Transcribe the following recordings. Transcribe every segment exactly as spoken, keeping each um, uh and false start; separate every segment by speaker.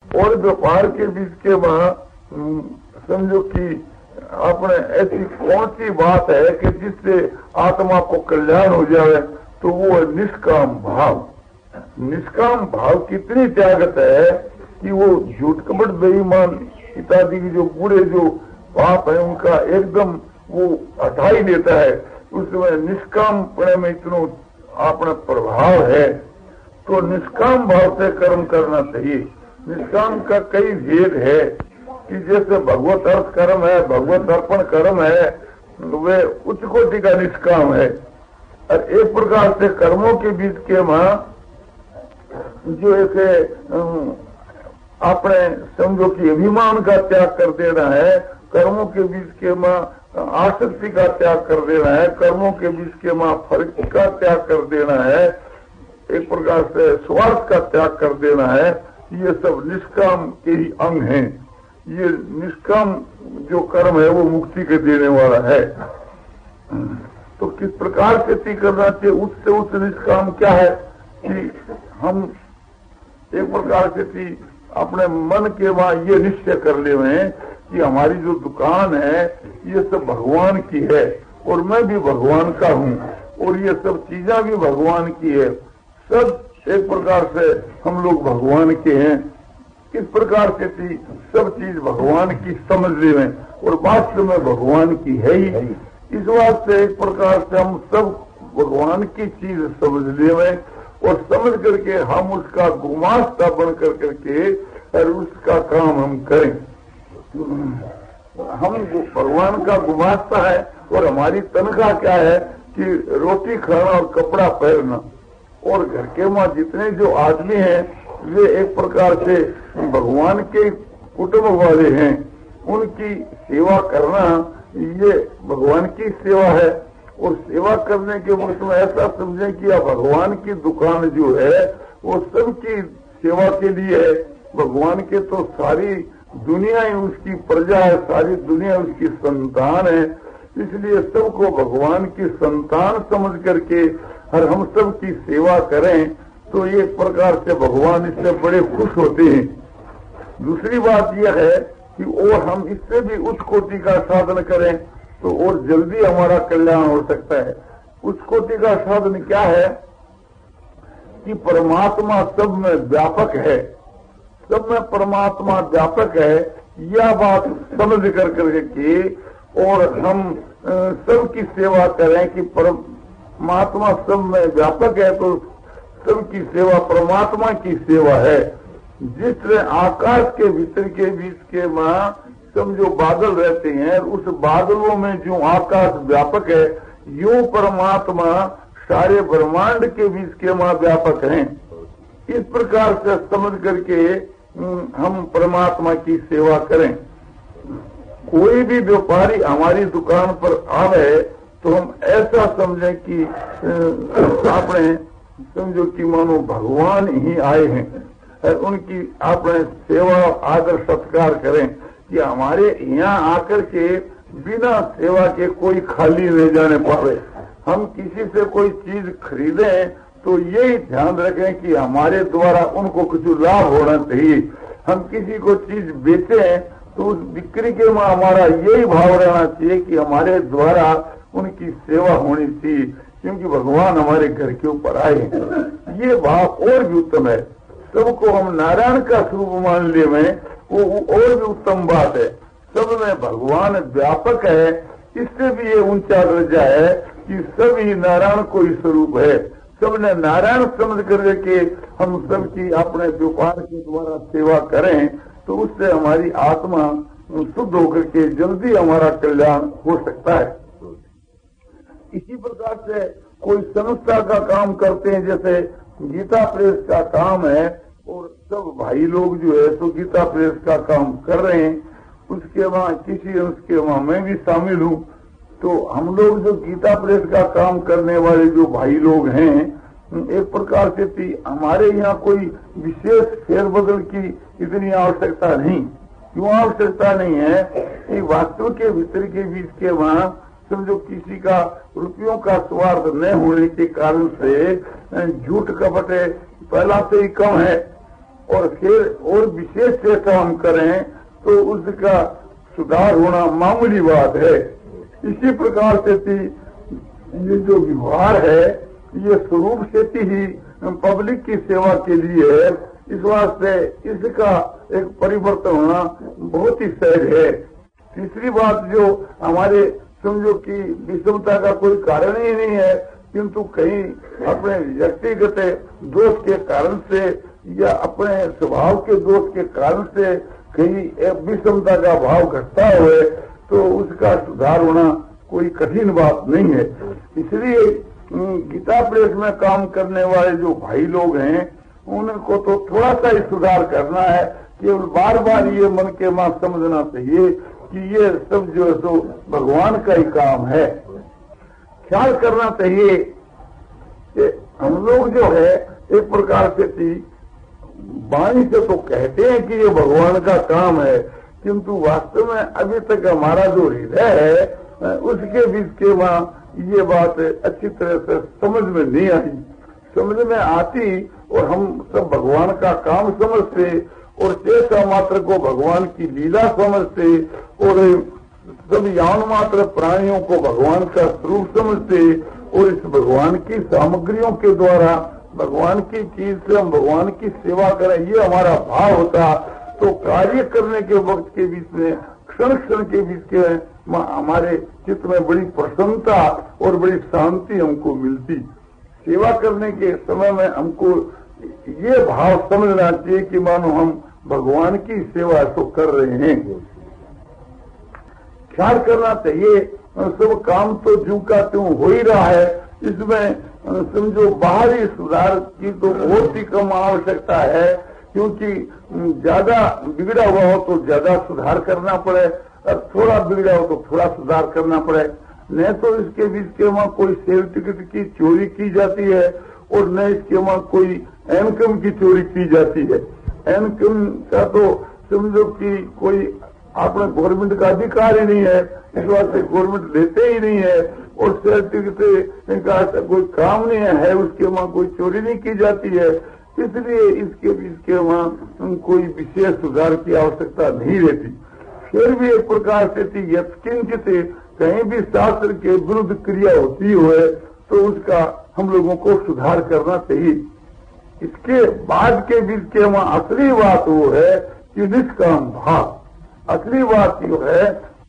Speaker 1: और व्यापार के बीच के वहाँ समझो कि आपने ऐसी कौन सी बात है कि जिससे आत्मा को कल्याण हो जाए, तो वो है निष्काम भाव। निष्काम भाव कितनी त्यागत है कि वो झूठ कपट बेईमान इत्यादि की जो बुरे जो पाप है उनका एकदम वो हटा ही देता है। उसमें निष्काम पणे में इतना अपना प्रभाव है। तो निष्काम भाव से कर्म करना चाहिए। निष्काम का कई भेद है कि जैसे भगवत अर्थ कर्म है, भगवत अर्पण कर्म है, वे उच्च कोटि का निष्काम है। और एक प्रकार से कर्मों के बीच के वहां जो एक अपने समझो कि अभिमान का त्याग कर देना है, कर्मों के बीच के वहां आसक्ति का त्याग कर देना है, कर्मों के बीच के वहां फर्क का त्याग कर देना है, एक प्रकार से स्वार्थ का त्याग कर देना है। ये सब निष्काम के ही अंग हैं। ये निष्काम जो कर्म है वो मुक्ति के देने वाला है। तो किस प्रकार से ती करना चाहिए? उससे उच्च निष्काम क्या है कि हम एक प्रकार से थी अपने मन के वहां ये निश्चय कर ले हुए कि हमारी जो दुकान है ये सब भगवान की है और मैं भी भगवान का हूँ और ये सब चीजें भी भगवान की है। सब एक प्रकार से हम लोग भगवान के हैं। किस प्रकार से थी सब चीज भगवान की समझ ले हुए और वास्तव में भगवान की है ही। इस वास्ते एक प्रकार से हम सब भगवान की चीज समझ ले हुए और समझ करके हम उसका गुमास्ता बन कर करके और उसका काम हम करें। हम भगवान का गुमास्ता है और हमारी तनख्वाह क्या है कि रोटी खाना और कपड़ा पहनना। और घर के वहां जितने जो आदमी हैं वे एक प्रकार से भगवान के कुटुंब वाले हैं। उनकी सेवा करना ये भगवान की सेवा है। और सेवा करने के वक्त में ऐसा समझें कि यह भगवान की दुकान जो है वो सबकी सेवा के लिए है। भगवान के तो सारी दुनिया ही उसकी प्रजा है, सारी दुनिया उसकी संतान है। इसलिए सबको भगवान की संतान समझ करके और हम सब की सेवा करें तो एक प्रकार से भगवान इससे बड़े खुश होते हैं। दूसरी बात यह है कि और हम इससे भी उच्च कोटि का साधन करें तो और जल्दी हमारा कल्याण हो सकता है। उच्च कोटि का साधन क्या है कि परमात्मा सब में व्यापक है, सब में परमात्मा व्यापक है। यह बात समझ कर करके और हम सबकी सेवा करें कि परमात्मा सब में व्यापक है तो सबकी सेवा परमात्मा की सेवा है। जिस तरह आकाश के भीतर के बीच के वहां समझो बादल रहते हैं, उस बादलों में जो आकाश व्यापक है यूं परमात्मा सारे ब्रह्मांड के बीच के वहां व्यापक हैं। इस प्रकार से समझ करके हम परमात्मा की सेवा करें। कोई भी व्यापारी हमारी दुकान पर आवे तो हम ऐसा समझें कि आपने समझो कि मानो भगवान ही आए हैं और उनकी आपने सेवा आदर सत्कार करें कि हमारे यहाँ आकर के बिना सेवा के कोई खाली नहीं जाने पावे। हम किसी से कोई चीज खरीदें तो यही ध्यान रखें कि हमारे द्वारा उनको कुछ लाभ होना चाहिए। हम किसी को चीज बेचें तो उस बिक्री के में हमारा यही भाव रहना चाहिए कि हमारे द्वारा उनकी सेवा होनी चाहिए, क्योंकि भगवान हमारे घर के ऊपर आए। ये भाव और भी उत्तम है। सबको हम नारायण का स्वरूप मान ले में वो और भी उत्तम बात है। सब में भगवान व्यापक है, इससे भी ये ऊंचा दर्जा है कि सब ही नारायण को ही स्वरूप है। सबने नारायण समझ करके हम सबकी अपने व्यापार के द्वारा सेवा करें तो उससे हमारी आत्मा शुद्ध होकर के जल्दी हमारा कल्याण हो सकता है। इसी प्रकार से कोई संस्था का काम करते हैं, जैसे गीता प्रेस का काम है और सब भाई लोग जो है तो गीता प्रेस का काम कर रहे हैं। उसके वहाँ किसी उसके वहाँ मैं भी शामिल हूँ। तो हम लोग जो गीता प्रेस का काम करने वाले जो भाई लोग हैं, एक प्रकार से थी हमारे यहाँ कोई विशेष फेरबदल की इतनी आवश्यकता नहीं। क्यों आवश्यकता नहीं है कि वास्तव के भीतर के बीच के वहाँ समझो किसी का रुपयों का स्वार्थ न होने के कारण से झूठ कपट पहला से ही कम है और फिर और विशेष चेष्टा हम करें तो उसका सुधार होना मामूली बात है। इसी प्रकार से ये जो व्यवहार है ये स्वरूप से ही पब्लिक की सेवा के लिए है। इस वास्ते इसका एक परिवर्तन होना बहुत ही सहज है। तीसरी बात जो हमारे समझो कि विषमता का कोई कारण ही नहीं है, किंतु कहीं अपने व्यक्तिगत दोष के कारण से या अपने स्वभाव के दोष के कारण से कहीं विषमता का भाव घटता हुए तो उसका सुधार होना कोई कठिन बात नहीं है। इसलिए गीता प्रेस में काम करने वाले जो भाई लोग हैं उनको तो थोड़ा सा ही सुधार करना है। केवल बार बार ये मन के मां समझना चाहिए कि ये सब जो है सो भगवान का ही काम है। ख्याल करना चाहिए कि हम लोग जो है एक प्रकार से थी वाणी से तो कहते हैं कि ये भगवान का काम है, किंतु वास्तव में अभी तक हमारा जो हृदय है उसके बीच के वहाँ ये बात अच्छी तरह से समझ में नहीं आई। समझ में आती और हम सब भगवान का काम समझते और चेष्टा मात्र को भगवान की लीला समझते और सब यान मात्र प्राणियों को भगवान का स्वरूप समझते और इस भगवान की सामग्रियों के द्वारा भगवान की चीज से हम भगवान की सेवा करें, ये हमारा भाव होता तो कार्य करने के वक्त के बीच में क्षण क्षण के बीच के हमारे चित्त में बड़ी प्रसन्नता और बड़ी शांति हमको मिलती। सेवा करने के समय में हमको ये भाव समझना चाहिए कि मानो हम भगवान की सेवा तो कर रहे हैं। ख्याल करना चाहिए सब काम तो जू का त्यों हो ही रहा है, इसमें समझो बाहरी सुधार की तो बहुत ही कम आवश्यकता है, क्योंकि ज्यादा बिगड़ा हुआ हो तो ज्यादा सुधार करना पड़े और थोड़ा बिगड़ा हो तो थोड़ा सुधार करना पड़े। न तो इसके बीच के वहाँ कोई सेल टिकट की चोरी की जाती है और न इसके वहाँ कोई इनकम की चोरी की जाती है। इनकम का तो समझो कि कोई अपने गवर्नमेंट का अधिकार ही नहीं है, इस वास्ते गवर्नमेंट लेते ही नहीं है और सेल टिकट का कोई काम नहीं है, उसके वहाँ कोई चोरी नहीं की जाती है, इसलिए इसके बीच के वहाँ कोई विशेष सुधार की आवश्यकता नहीं रहती। फिर भी एक प्रकार से यत्किंचित कहीं भी शास्त्र के विरुद्ध क्रिया होती हुए तो उसका हम लोगों को सुधार करना चाहिए। इसके बाद के बीच के वहाँ असली बात वो है कि निष्काम भाव। असली बात जो है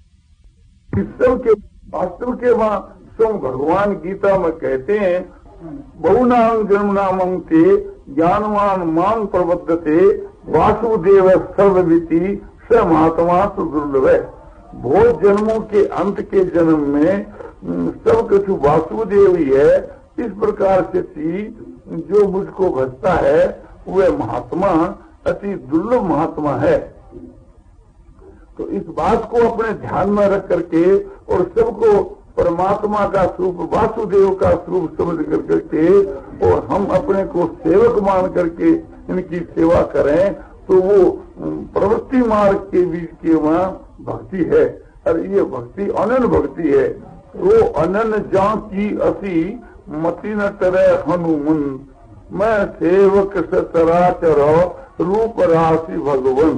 Speaker 1: कि सबके वास्तव के वहाँ स्वयं भगवान गीता में कहते हैं बहुनाम जन्म नामं ते ज्ञानवान मां प्रबद्धते वासुदेव सर्वविति स महात्मा सुदुर्लभ है। बहुत जन्मों के अंत के जन्म में सब कुछ वासुदेव ही है। इस प्रकार से जो मुझको भजता है वह महात्मा अति दुर्लभ महात्मा है। तो इस बात को अपने ध्यान में रख करके और सबको परमात्मा का स्वरूप वासुदेव का स्वरूप समझ कर करके और हम अपने को सेवक मान करके इनकी सेवा करें तो वो प्रवृत्ति मार्ग के बीच की वहाँ भक्ति है। और ये भक्ति अनन्य भक्ति है। वो अनन्य जान की असी मति न तरे हनुमन मैं सेवक सचराचर रूप राशि भगवन।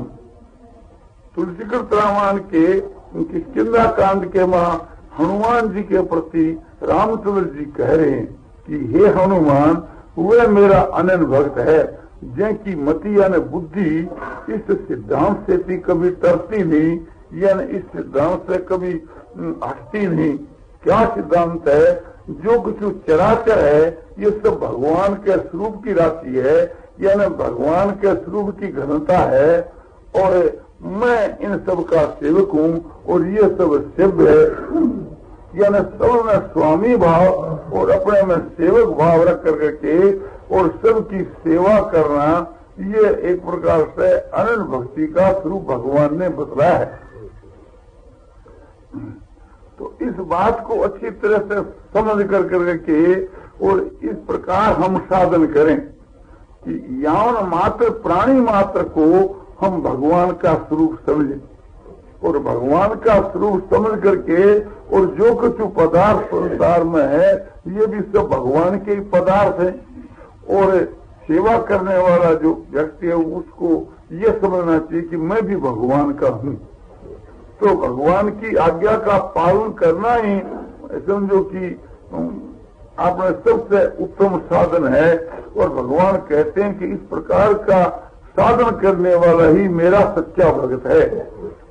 Speaker 1: तुलसीकृत रामायण के किष्किंधा कांड के वहाँ हनुमान जी के प्रति रामचंद्र जी कह रहे हैं कि हे हनुमान वह मेरा अनन्य भक्त है जिनकी मति यानी बुद्धि इस सिद्धांत से भी कभी तरती नहीं, यानी इस सिद्धांत से कभी हटती नहीं। क्या सिद्धांत है? जो कुछ चराचर है ये सब भगवान के स्वरूप की राशि है, यानी भगवान के स्वरूप की घनता है और मैं इन सब का सेवक हूँ और ये सब शिव है, यानी सब में स्वामी भाव और अपने में सेवक भाव रख कर के और सबकी सेवा करना ये एक प्रकार से अनन्य भक्ति का स्वरूप भगवान ने बतलाया है। तो इस बात को अच्छी तरह से समझ कर करके और इस प्रकार हम साधन करें कि यावन मात्र प्राणी मात्र को हम भगवान का स्वरूप समझें और भगवान का स्वरूप समझ करके और जो कुछ पदार्थ संसार में है ये भी सब भगवान के पदार्थ हैं और सेवा करने वाला जो व्यक्ति है उसको ये समझना चाहिए कि मैं भी भगवान का हूँ। तो भगवान की आज्ञा का पालन करना ही समझो कि अपने सबसे उत्तम साधन है। और भगवान कहते हैं कि इस प्रकार का साधन करने वाला ही मेरा सच्चा भगत है।